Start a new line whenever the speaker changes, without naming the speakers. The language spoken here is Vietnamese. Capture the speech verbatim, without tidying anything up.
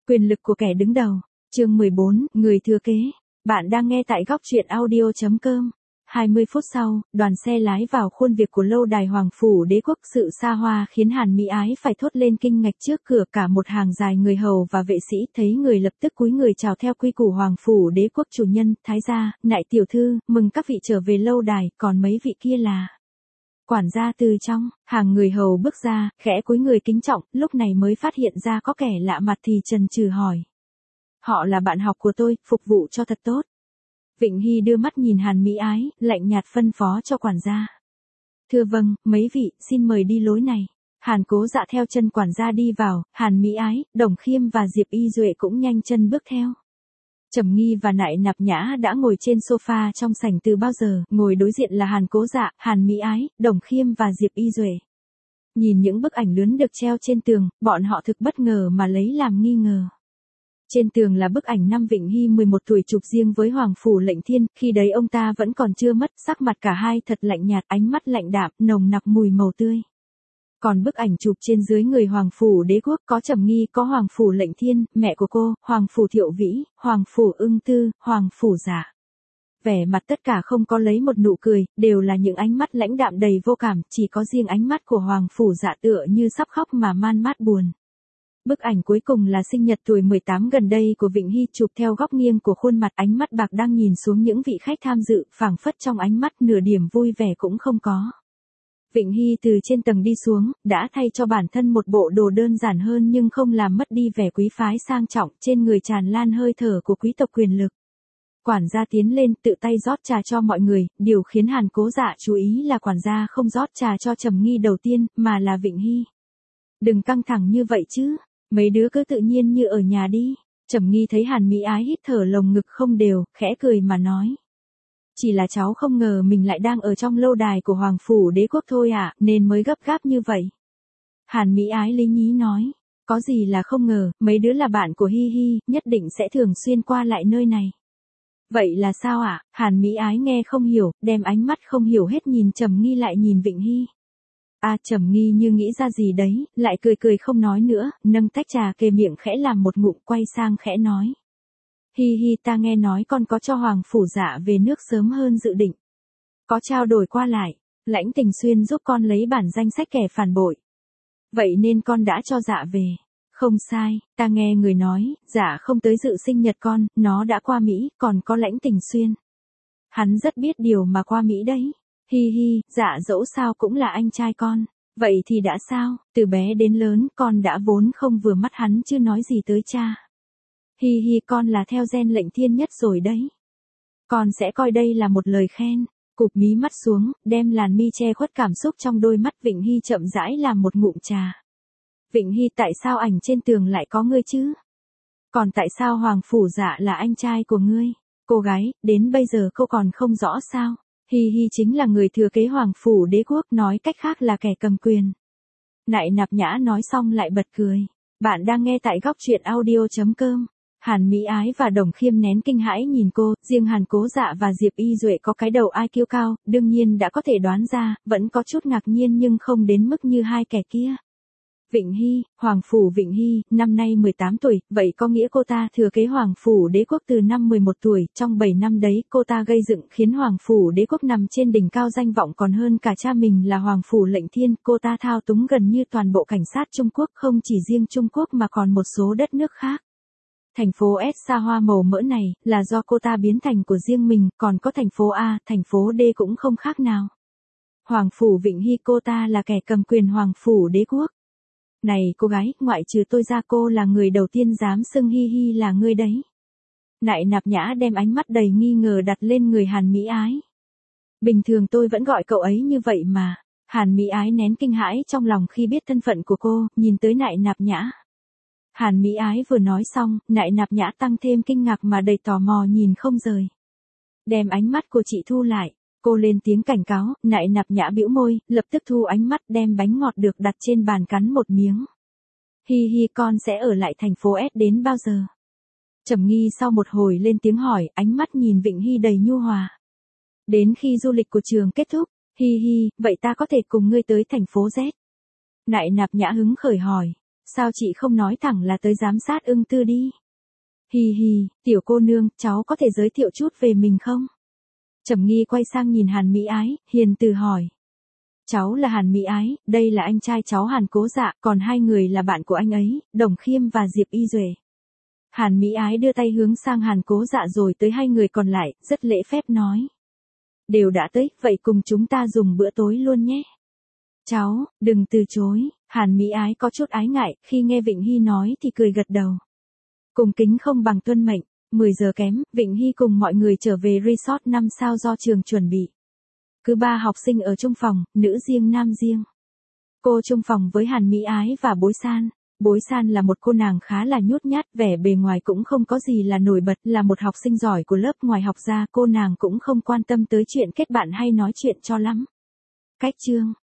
Quyền lực của kẻ đứng đầu. Chương mười bốn, người thừa kế. Bạn đang nghe tại góc truyện audio chấm com. hai mươi phút sau, đoàn xe lái vào khuôn viên của lâu đài Hoàng phủ Đế quốc. Sự xa hoa khiến Hàn Mỹ Ái phải thốt lên kinh ngạc. Trước cửa cả một hàng dài người hầu và vệ sĩ, thấy người lập tức cúi người chào theo quy củ Hoàng phủ Đế quốc. Chủ nhân, thái gia, nại tiểu thư, mừng các vị trở về lâu đài, còn mấy vị kia là... Quản gia từ trong hàng người hầu bước ra, khẽ cúi người kính trọng, lúc này mới phát hiện ra có kẻ lạ mặt thì chần chừ hỏi. Họ là bạn học của tôi, phục vụ cho thật tốt. Vịnh Hy đưa mắt nhìn Hàn Mỹ Ái, lạnh nhạt phân phó cho quản gia. Thưa vâng, mấy vị, xin mời đi lối này. Hàn Cố Dạ theo chân quản gia đi vào, Hàn Mỹ Ái, Đồng Khiêm và Diệp Y Duệ cũng nhanh chân bước theo. Trầm Nghi và Nại Nạp Nhã đã ngồi trên sofa trong sảnh từ bao giờ, ngồi đối diện là Hàn Cố Dạ, Hàn Mỹ Ái, Đồng Khiêm và Diệp Y Duệ. Nhìn những bức ảnh lướn được treo trên tường, bọn họ thực bất ngờ mà lấy làm nghi ngờ. Trên tường là bức ảnh năm Vịnh Hy mười một tuổi chụp riêng với Hoàng phủ Lệnh Thiên, khi đấy ông ta vẫn còn chưa mất, sắc mặt cả hai thật lạnh nhạt, ánh mắt lạnh đạm, nồng nặc mùi màu tươi. Còn bức ảnh chụp trên dưới người Hoàng phủ Đế quốc có Trầm Nghi, có Hoàng phủ Lệnh Thiên, mẹ của cô, Hoàng phủ Thiệu Vĩ, Hoàng phủ Ưng Tư, Hoàng phủ Dạ. Vẻ mặt tất cả không có lấy một nụ cười, đều là những ánh mắt lãnh đạm đầy vô cảm, chỉ có riêng ánh mắt của Hoàng phủ Dạ tựa như sắp khóc mà man mát buồn. Bức ảnh cuối cùng là sinh nhật tuổi mười tám gần đây của Vịnh Hy, chụp theo góc nghiêng của khuôn mặt, ánh mắt bạc đang nhìn xuống những vị khách tham dự, phảng phất trong ánh mắt nửa điểm vui vẻ cũng không có. Vịnh Hy từ trên tầng đi xuống, đã thay cho bản thân một bộ đồ đơn giản hơn nhưng không làm mất đi vẻ quý phái sang trọng, trên người tràn lan hơi thở của quý tộc quyền lực. Quản gia tiến lên tự tay rót trà cho mọi người, điều khiến Hàn Cố Dạ chú ý là quản gia không rót trà cho Trầm Nghi đầu tiên, mà là Vịnh Hy. Đừng căng thẳng như vậy chứ, mấy đứa cứ tự nhiên như ở nhà đi. Trầm Nghi thấy Hàn Mỹ Ái hít thở lồng ngực không đều, khẽ cười mà nói. Chỉ là cháu không ngờ mình lại đang ở trong lâu đài của Hoàng phủ Đế quốc thôi ạ, nên mới gấp gáp như vậy. Hàn Mỹ Ái lý nhí nói, có gì là không ngờ, mấy đứa là bạn của Hi Hi, nhất định sẽ thường xuyên qua lại nơi này. Vậy là sao ạ? Hàn Mỹ Ái nghe không hiểu, đem ánh mắt không hiểu hết nhìn Trầm Nghi lại nhìn Vịnh Hy. À, Trầm Nghi như nghĩ ra gì đấy, lại cười cười không nói nữa, nâng tách trà kề miệng khẽ làm một ngụm, quay sang khẽ nói. Hi Hi, ta nghe nói con có cho Hoàng phủ Dạ về nước sớm hơn dự định. Có trao đổi qua lại, Lãnh Tình Xuyên giúp con lấy bản danh sách kẻ phản bội. Vậy nên con đã cho Dạ về. Không sai, ta nghe người nói, Dạ không tới dự sinh nhật con, nó đã qua Mỹ, còn có Lãnh Tình Xuyên. Hắn rất biết điều mà qua Mỹ đấy. Hi hi, Dạ dẫu sao cũng là anh trai con. Vậy thì đã sao, từ bé đến lớn con đã vốn không vừa mắt hắn chứ nói gì tới cha. Hi hi, con là theo gen Lệnh Thiên nhất rồi đấy. Con sẽ coi đây là một lời khen. Cụp mí mắt xuống, đem làn mi che khuất cảm xúc trong đôi mắt. Vịnh Hy chậm rãi làm một ngụm trà. Vịnh Hy, tại sao ảnh trên tường lại có ngươi chứ? Còn tại sao Hoàng phủ Dạ là anh trai của ngươi? Cô gái, đến bây giờ cô còn không rõ sao? Hi Hi chính là người thừa kế Hoàng phủ Đế quốc, nói cách khác là kẻ cầm quyền. Nại Nạp Nhã nói xong lại bật cười. Bạn đang nghe tại góc truyện audio chấm com. Hàn Mỹ Ái và Đồng Khiêm nén kinh hãi nhìn cô, riêng Hàn Cố Dạ và Diệp Y Duệ có cái đầu i kiu cao, đương nhiên đã có thể đoán ra, vẫn có chút ngạc nhiên nhưng không đến mức như hai kẻ kia. Vịnh Hy, Hoàng phủ Vịnh Hy, năm nay mười tám tuổi, vậy có nghĩa cô ta thừa kế Hoàng phủ Đế quốc từ năm mười một tuổi, trong bảy năm đấy cô ta gây dựng khiến Hoàng phủ Đế quốc nằm trên đỉnh cao, danh vọng còn hơn cả cha mình là Hoàng phủ Lệnh Thiên. Cô ta thao túng gần như toàn bộ cảnh sát Trung Quốc, không chỉ riêng Trung Quốc mà còn một số đất nước khác. Thành phố S xa hoa màu mỡ này, là do cô ta biến thành của riêng mình, còn có thành phố A, thành phố D cũng không khác nào. Hoàng phủ Vịnh Hy, cô ta là kẻ cầm quyền Hoàng phủ Đế quốc. Này cô gái, ngoại trừ tôi ra cô là người đầu tiên dám xưng Hi Hi là ngươi đấy. Nại Nạp Nhã đem ánh mắt đầy nghi ngờ đặt lên người Hàn Mỹ Ái. Bình thường tôi vẫn gọi cậu ấy như vậy mà. Hàn Mỹ Ái nén kinh hãi trong lòng khi biết thân phận của cô, nhìn tới Nại Nạp Nhã. Hàn Mỹ Ái vừa nói xong, Nại Nạp Nhã tăng thêm kinh ngạc mà đầy tò mò nhìn không rời. Đem ánh mắt của chị thu lại. Cô lên tiếng cảnh cáo, Nại Nạp Nhã bĩu môi, lập tức thu ánh mắt, đem bánh ngọt được đặt trên bàn cắn một miếng. Hi hi, con sẽ ở lại thành phố S đến bao giờ? Trầm Nghi sau một hồi lên tiếng hỏi, ánh mắt nhìn Vịnh Hy đầy nhu hòa. Đến khi du lịch của trường kết thúc. Hi hi, vậy ta có thể cùng ngươi tới thành phố Z? Nại Nạp Nhã hứng khởi hỏi. sao chị không nói thẳng là tới giám sát ưng tư đi? Hì hì, tiểu cô nương, cháu có thể giới thiệu chút về mình không? Trầm Nghi quay sang nhìn Hàn Mỹ Ái, hiền từ hỏi. Cháu là Hàn Mỹ Ái, đây là anh trai cháu Hàn Cố Dạ, còn hai người là bạn của anh ấy, Đồng Khiêm và Diệp Y Duệ. Hàn Mỹ Ái đưa tay hướng sang Hàn Cố Dạ rồi tới hai người còn lại, rất lễ phép nói. Đều đã tới, vậy cùng chúng ta dùng bữa tối luôn nhé. Cháu, đừng từ chối, Hàn Mỹ Ái có chút ái ngại, khi nghe Vịnh Hy nói thì cười gật đầu. Cùng kính không bằng tuân mệnh, mười giờ kém, Vịnh Hy cùng mọi người trở về resort năm sao do trường chuẩn bị. Cứ ba học sinh ở chung phòng, nữ riêng nam riêng. Cô chung phòng với Hàn Mỹ Ái và Bối San. Bối San là một cô nàng khá là nhút nhát, vẻ bề ngoài cũng không có gì là nổi bật, là một học sinh giỏi của lớp. Ngoài học ra cô nàng cũng không quan tâm tới chuyện kết bạn hay nói chuyện cho lắm. Cách chương